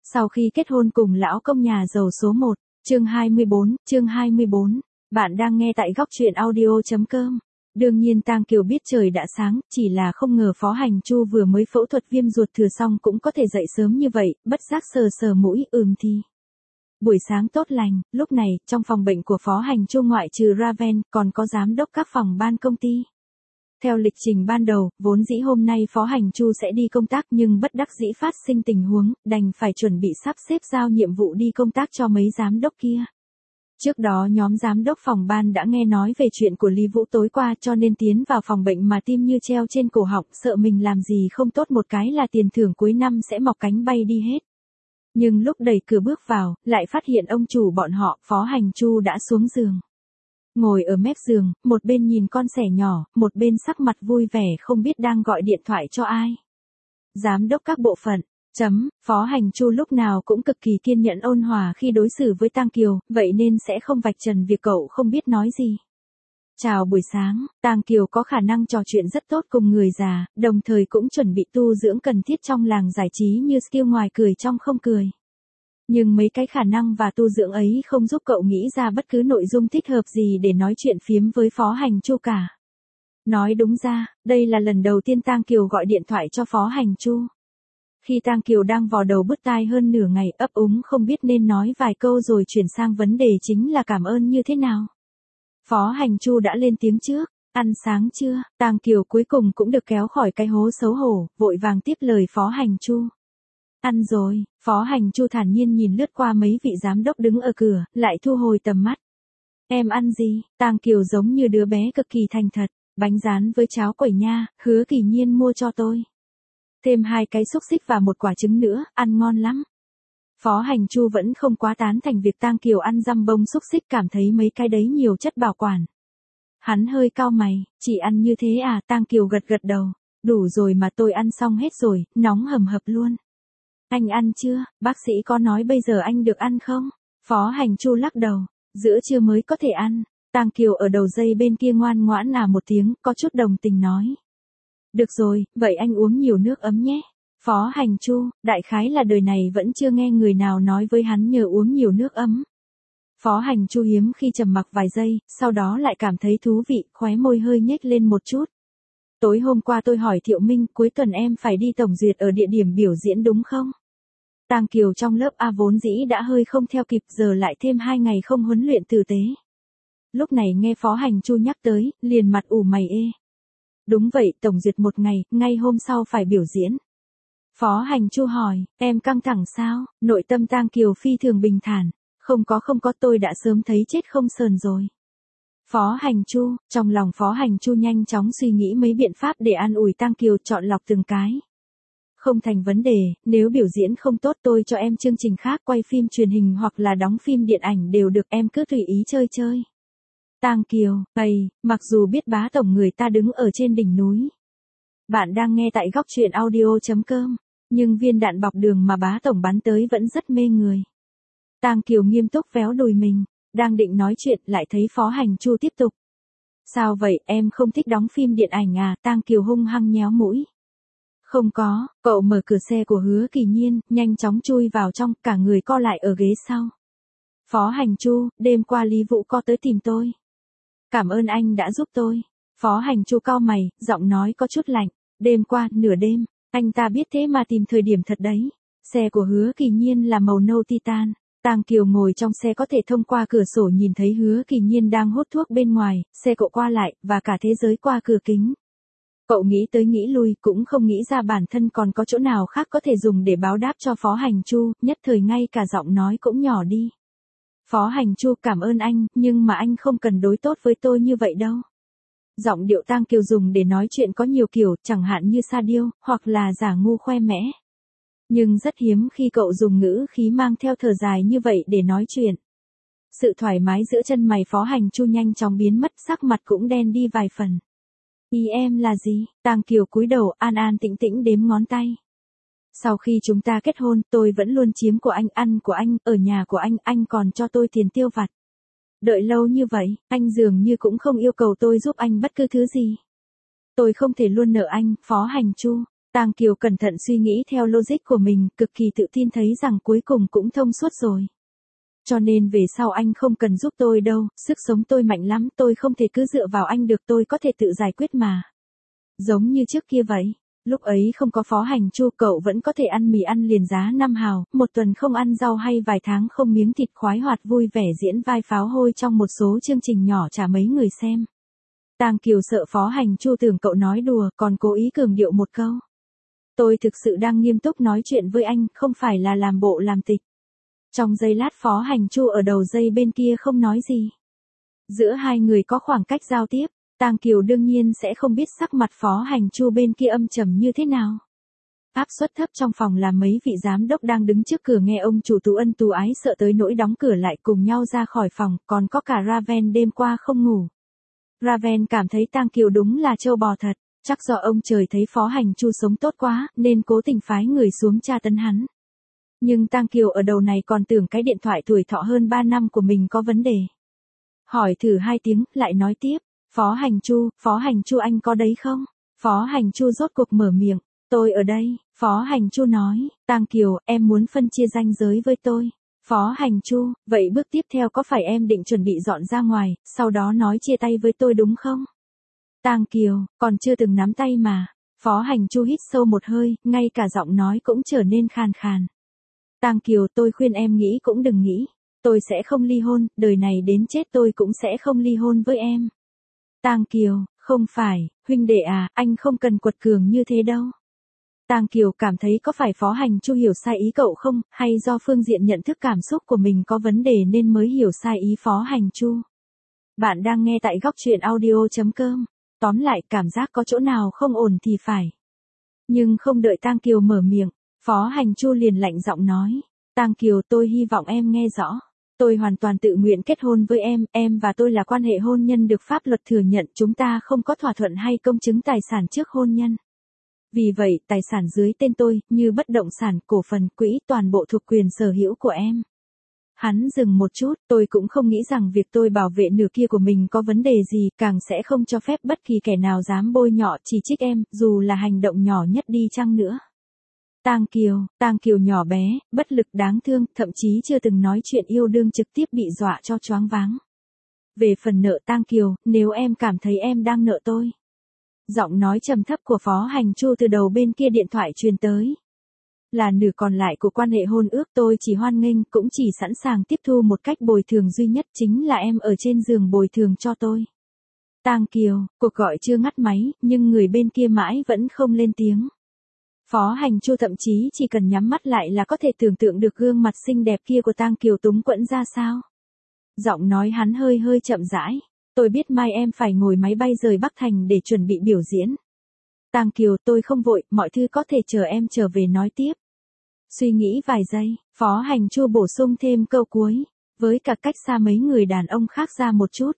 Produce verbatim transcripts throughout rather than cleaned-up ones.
Sau khi kết hôn cùng lão công nhà giàu số một, chương hai mươi bốn, chương hai mươi bốn, bạn đang nghe tại góc truyện audio.com. Đương nhiên Tang Kiều biết trời đã sáng, chỉ là không ngờ Phó Hành Chu vừa mới phẫu thuật viêm ruột thừa xong cũng có thể dậy sớm như vậy, bất giác sờ sờ mũi, ừm thì. Buổi sáng tốt lành, lúc này, trong phòng bệnh của Phó Hành Chu ngoại trừ Raven, còn có giám đốc các phòng ban công ty. Theo lịch trình ban đầu, vốn dĩ hôm nay Phó Hành Chu sẽ đi công tác nhưng bất đắc dĩ phát sinh tình huống, đành phải chuẩn bị sắp xếp giao nhiệm vụ đi công tác cho mấy giám đốc kia. Trước đó nhóm giám đốc phòng ban đã nghe nói về chuyện của Lý Vũ tối qua cho nên tiến vào phòng bệnh mà tim như treo trên cổ họng, sợ mình làm gì không tốt một cái là tiền thưởng cuối năm sẽ mọc cánh bay đi hết. Nhưng lúc đẩy cửa bước vào, lại phát hiện ông chủ bọn họ, Phó Hành Chu đã xuống giường. Ngồi ở mép giường, một bên nhìn con sẻ nhỏ, một bên sắc mặt vui vẻ không biết đang gọi điện thoại cho ai. Giám đốc các bộ phận, chấm, Phó Hành Chu lúc nào cũng cực kỳ kiên nhẫn ôn hòa khi đối xử với Tang Kiều, vậy nên sẽ không vạch trần việc cậu không biết nói gì. Chào buổi sáng, Tang Kiều có khả năng trò chuyện rất tốt cùng người già, đồng thời cũng chuẩn bị tu dưỡng cần thiết trong làng giải trí như skill ngoài cười trong không cười. Nhưng mấy cái khả năng và tu dưỡng ấy không giúp cậu nghĩ ra bất cứ nội dung thích hợp gì để nói chuyện phiếm với Phó Hành Chu cả. Nói đúng ra, đây là lần đầu tiên Tang Kiều gọi điện thoại cho Phó Hành Chu. Khi Tang Kiều đang vò đầu bứt tai hơn nửa ngày ấp úng không biết nên nói vài câu rồi chuyển sang vấn đề chính là cảm ơn như thế nào. Phó Hành Chu đã lên tiếng trước, ăn sáng chưa, Tang Kiều cuối cùng cũng được kéo khỏi cái hố xấu hổ, vội vàng tiếp lời Phó Hành Chu. Ăn rồi, Phó Hành Chu thản nhiên nhìn lướt qua mấy vị giám đốc đứng ở cửa, lại thu hồi tầm mắt. Em ăn gì, Tang Kiều giống như đứa bé cực kỳ thành thật, bánh rán với cháo quẩy nha, Hứa Kỳ Nhiên mua cho tôi. Thêm hai cái xúc xích và một quả trứng nữa, ăn ngon lắm. Phó Hành Chu vẫn không quá tán thành việc Tang Kiều ăn dăm bông xúc xích, cảm thấy mấy cái đấy nhiều chất bảo quản. Hắn hơi cau mày, chỉ ăn như thế à, Tang Kiều gật gật đầu, đủ rồi mà tôi ăn xong hết rồi, nóng hầm hập luôn. Anh ăn chưa, bác sĩ có nói bây giờ anh được ăn không? Phó Hành Chu lắc đầu, giữa trưa mới có thể ăn. Tang Kiều ở đầu dây bên kia ngoan ngoãn à một tiếng, có chút đồng tình nói. Được rồi, vậy anh uống nhiều nước ấm nhé. Phó Hành Chu, đại khái là đời này vẫn chưa nghe người nào nói với hắn nhờ uống nhiều nước ấm. Phó Hành Chu hiếm khi trầm mặc vài giây, sau đó lại cảm thấy thú vị, khóe môi hơi nhếch lên một chút. Tối hôm qua tôi hỏi Thiệu Minh, cuối tuần em phải đi tổng duyệt ở địa điểm biểu diễn đúng không? Tang Kiều trong lớp A vốn dĩ đã hơi không theo kịp, giờ lại thêm hai ngày không huấn luyện tử tế. Lúc này nghe Phó Hành Chu nhắc tới, liền mặt ủ mày ê. Đúng vậy, tổng duyệt một ngày, ngay hôm sau phải biểu diễn. Phó Hành Chu hỏi, em căng thẳng sao? Nội tâm Tang Kiều phi thường bình thản. Không có không có, tôi đã sớm thấy chết không sờn rồi. Phó Hành Chu, trong lòng Phó Hành Chu nhanh chóng suy nghĩ mấy biện pháp để an ủi Tang Kiều, chọn lọc từng cái. Không thành vấn đề, nếu biểu diễn không tốt tôi cho em chương trình khác, quay phim truyền hình hoặc là đóng phim điện ảnh đều được, em cứ tùy ý chơi chơi. Tang Kiều, ây, mặc dù biết bá tổng người ta đứng ở trên đỉnh núi. Bạn đang nghe tại góc truyện audio.com, nhưng viên đạn bọc đường mà bá tổng bắn tới vẫn rất mê người. Tang Kiều nghiêm túc véo đùi mình, đang định nói chuyện lại thấy Phó Hành Chu tiếp tục. Sao vậy, em không thích đóng phim điện ảnh à? Tang Kiều hung hăng nhéo mũi. Không có, cậu mở cửa xe của Hứa Kỳ Nhiên, nhanh chóng chui vào trong, cả người co lại ở ghế sau. Phó Hành Chu, đêm qua Lý Vũ có tới tìm tôi. Cảm ơn anh đã giúp tôi. Phó Hành Chu cau mày, giọng nói có chút lạnh. Đêm qua, nửa đêm, anh ta biết thế mà tìm thời điểm thật đấy. Xe của Hứa Kỳ Nhiên là màu nâu titan. Tang Kiều ngồi trong xe có thể thông qua cửa sổ nhìn thấy Hứa Kỳ Nhiên đang hút thuốc bên ngoài, xe cộ qua lại, và cả thế giới qua cửa kính. Cậu nghĩ tới nghĩ lui cũng không nghĩ ra bản thân còn có chỗ nào khác có thể dùng để báo đáp cho Phó Hành Chu, nhất thời ngay cả giọng nói cũng nhỏ đi. Phó Hành Chu, cảm ơn anh, nhưng mà anh không cần đối tốt với tôi như vậy đâu. Giọng điệu Tang Kiều dùng để nói chuyện có nhiều kiểu, chẳng hạn như sa điêu, hoặc là giả ngu khoe mẽ. Nhưng rất hiếm khi cậu dùng ngữ khí mang theo thở dài như vậy để nói chuyện. Sự thoải mái giữa chân mày Phó Hành Chu nhanh chóng biến mất, sắc mặt cũng đen đi vài phần. Ý em là gì? Tang Kiều cúi đầu, an an tĩnh tĩnh đếm ngón tay. Sau khi chúng ta kết hôn, tôi vẫn luôn chiếm của anh, ăn của anh, ở nhà của anh, anh còn cho tôi tiền tiêu vặt. Đợi lâu như vậy, anh dường như cũng không yêu cầu tôi giúp anh bất cứ thứ gì. Tôi không thể luôn nợ anh, Phó Hành Chu. Tang Kiều cẩn thận suy nghĩ theo logic của mình, cực kỳ tự tin thấy rằng cuối cùng cũng thông suốt rồi. Cho nên về sau anh không cần giúp tôi đâu, sức sống tôi mạnh lắm, tôi không thể cứ dựa vào anh được, tôi có thể tự giải quyết mà. Giống như trước kia vậy, lúc ấy không có Phó Hành Chu cậu vẫn có thể ăn mì ăn liền giá năm hào, một tuần không ăn rau hay vài tháng không miếng thịt, khoái hoạt vui vẻ diễn vai pháo hôi trong một số chương trình nhỏ trả mấy người xem. Tang Kiều sợ Phó Hành Chu tưởng cậu nói đùa, còn cố ý cường điệu một câu. Tôi thực sự đang nghiêm túc nói chuyện với anh, không phải là làm bộ làm tịch. Trong giây lát Phó Hành Chu ở đầu dây bên kia không nói gì. Giữa hai người có khoảng cách giao tiếp, Tang Kiều đương nhiên sẽ không biết sắc mặt Phó Hành Chu bên kia âm trầm như thế nào. Áp suất thấp trong phòng là mấy vị giám đốc đang đứng trước cửa nghe ông chủ Tú Ân tú ái sợ tới nỗi đóng cửa lại cùng nhau ra khỏi phòng, còn có cả Raven đêm qua không ngủ. Raven cảm thấy Tang Kiều đúng là trâu bò thật, chắc do ông trời thấy Phó Hành Chu sống tốt quá, nên cố tình phái người xuống tra tấn hắn. Nhưng Tang Kiều ở đầu này còn tưởng cái điện thoại tuổi thọ hơn ba năm của mình có vấn đề. Hỏi thử hai tiếng, lại nói tiếp, Phó Hành Chu, Phó Hành Chu anh có đấy không? Phó Hành Chu rốt cuộc mở miệng, tôi ở đây, Phó Hành Chu nói, Tang Kiều, em muốn phân chia ranh giới với tôi. Phó Hành Chu, vậy bước tiếp theo có phải em định chuẩn bị dọn ra ngoài, sau đó nói chia tay với tôi đúng không? Tang Kiều, còn chưa từng nắm tay mà. Phó Hành Chu hít sâu một hơi, ngay cả giọng nói cũng trở nên khàn khàn. Tang Kiều, tôi khuyên em nghĩ cũng đừng nghĩ. Tôi sẽ không ly hôn, đời này đến chết tôi cũng sẽ không ly hôn với em. Tang Kiều, không phải, huynh đệ à, anh không cần quật cường như thế đâu. Tang Kiều cảm thấy có phải Phó Hành Chu hiểu sai ý cậu không, hay do phương diện nhận thức cảm xúc của mình có vấn đề nên mới hiểu sai ý Phó Hành Chu. Bạn đang nghe tại góc truyện audio chấm com. Tóm lại, cảm giác có chỗ nào không ổn thì phải. Nhưng không đợi Tang Kiều mở miệng, Phó Hành Chu liền lạnh giọng nói, Tang Kiều, tôi hy vọng em nghe rõ. Tôi hoàn toàn tự nguyện kết hôn với em, em và tôi là quan hệ hôn nhân được pháp luật thừa nhận, chúng ta không có thỏa thuận hay công chứng tài sản trước hôn nhân. Vì vậy, tài sản dưới tên tôi, như bất động sản, cổ phần, quỹ, toàn bộ thuộc quyền sở hữu của em. Hắn dừng một chút, tôi cũng không nghĩ rằng việc tôi bảo vệ nửa kia của mình có vấn đề gì, càng sẽ không cho phép bất kỳ kẻ nào dám bôi nhọ chỉ trích em, dù là hành động nhỏ nhất đi chăng nữa. Tang Kiều, Tang Kiều nhỏ bé, bất lực đáng thương, thậm chí chưa từng nói chuyện yêu đương trực tiếp bị dọa cho choáng váng. Về phần nợ Tang Kiều, nếu em cảm thấy em đang nợ tôi. Giọng nói trầm thấp của Phó Hành Chu từ đầu bên kia điện thoại truyền tới. Là nửa còn lại của quan hệ hôn ước, tôi chỉ hoan nghênh, cũng chỉ sẵn sàng tiếp thu một cách bồi thường duy nhất, chính là em ở trên giường bồi thường cho tôi. Tang Kiều, cuộc gọi chưa ngắt máy, nhưng người bên kia mãi vẫn không lên tiếng. Phó Hành Chu thậm chí chỉ cần nhắm mắt lại là có thể tưởng tượng được gương mặt xinh đẹp kia của Tang Kiều túng quẫn ra sao. Giọng nói hắn hơi hơi chậm rãi, tôi biết mai em phải ngồi máy bay rời Bắc Thành để chuẩn bị biểu diễn. Tang Kiều, tôi không vội, mọi thứ có thể chờ em trở về nói tiếp. Suy nghĩ vài giây, Phó Hành Chu bổ sung thêm câu cuối, với cả cách xa mấy người đàn ông khác ra một chút.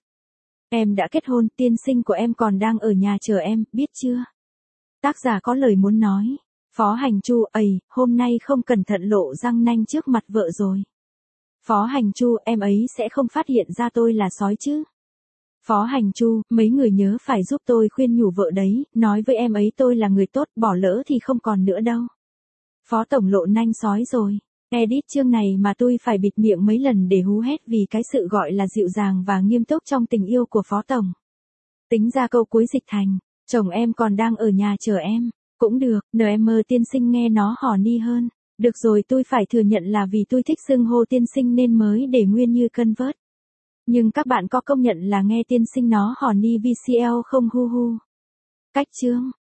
Em đã kết hôn, tiên sinh của em còn đang ở nhà chờ em, biết chưa? Tác giả có lời muốn nói. Phó Hành Chu, ầy, hôm nay không cẩn thận lộ răng nanh trước mặt vợ rồi. Phó Hành Chu, em ấy sẽ không phát hiện ra tôi là sói chứ? Phó Hành Chu, mấy người nhớ phải giúp tôi khuyên nhủ vợ đấy, nói với em ấy tôi là người tốt, bỏ lỡ thì không còn nữa đâu. Phó Tổng lộ nanh sói rồi. Edit chương này mà tôi phải bịt miệng mấy lần để hú hét vì cái sự gọi là dịu dàng và nghiêm túc trong tình yêu của Phó Tổng. Tính ra câu cuối dịch thành, chồng em còn đang ở nhà chờ em. Cũng được, en em tiên sinh nghe nó hò ni hơn. Được rồi, tôi phải thừa nhận là vì tôi thích xưng hô tiên sinh nên mới để nguyên như convert. Nhưng các bạn có công nhận là nghe tiên sinh nó hò ni vê xê lờ không hu hu. Cách chương.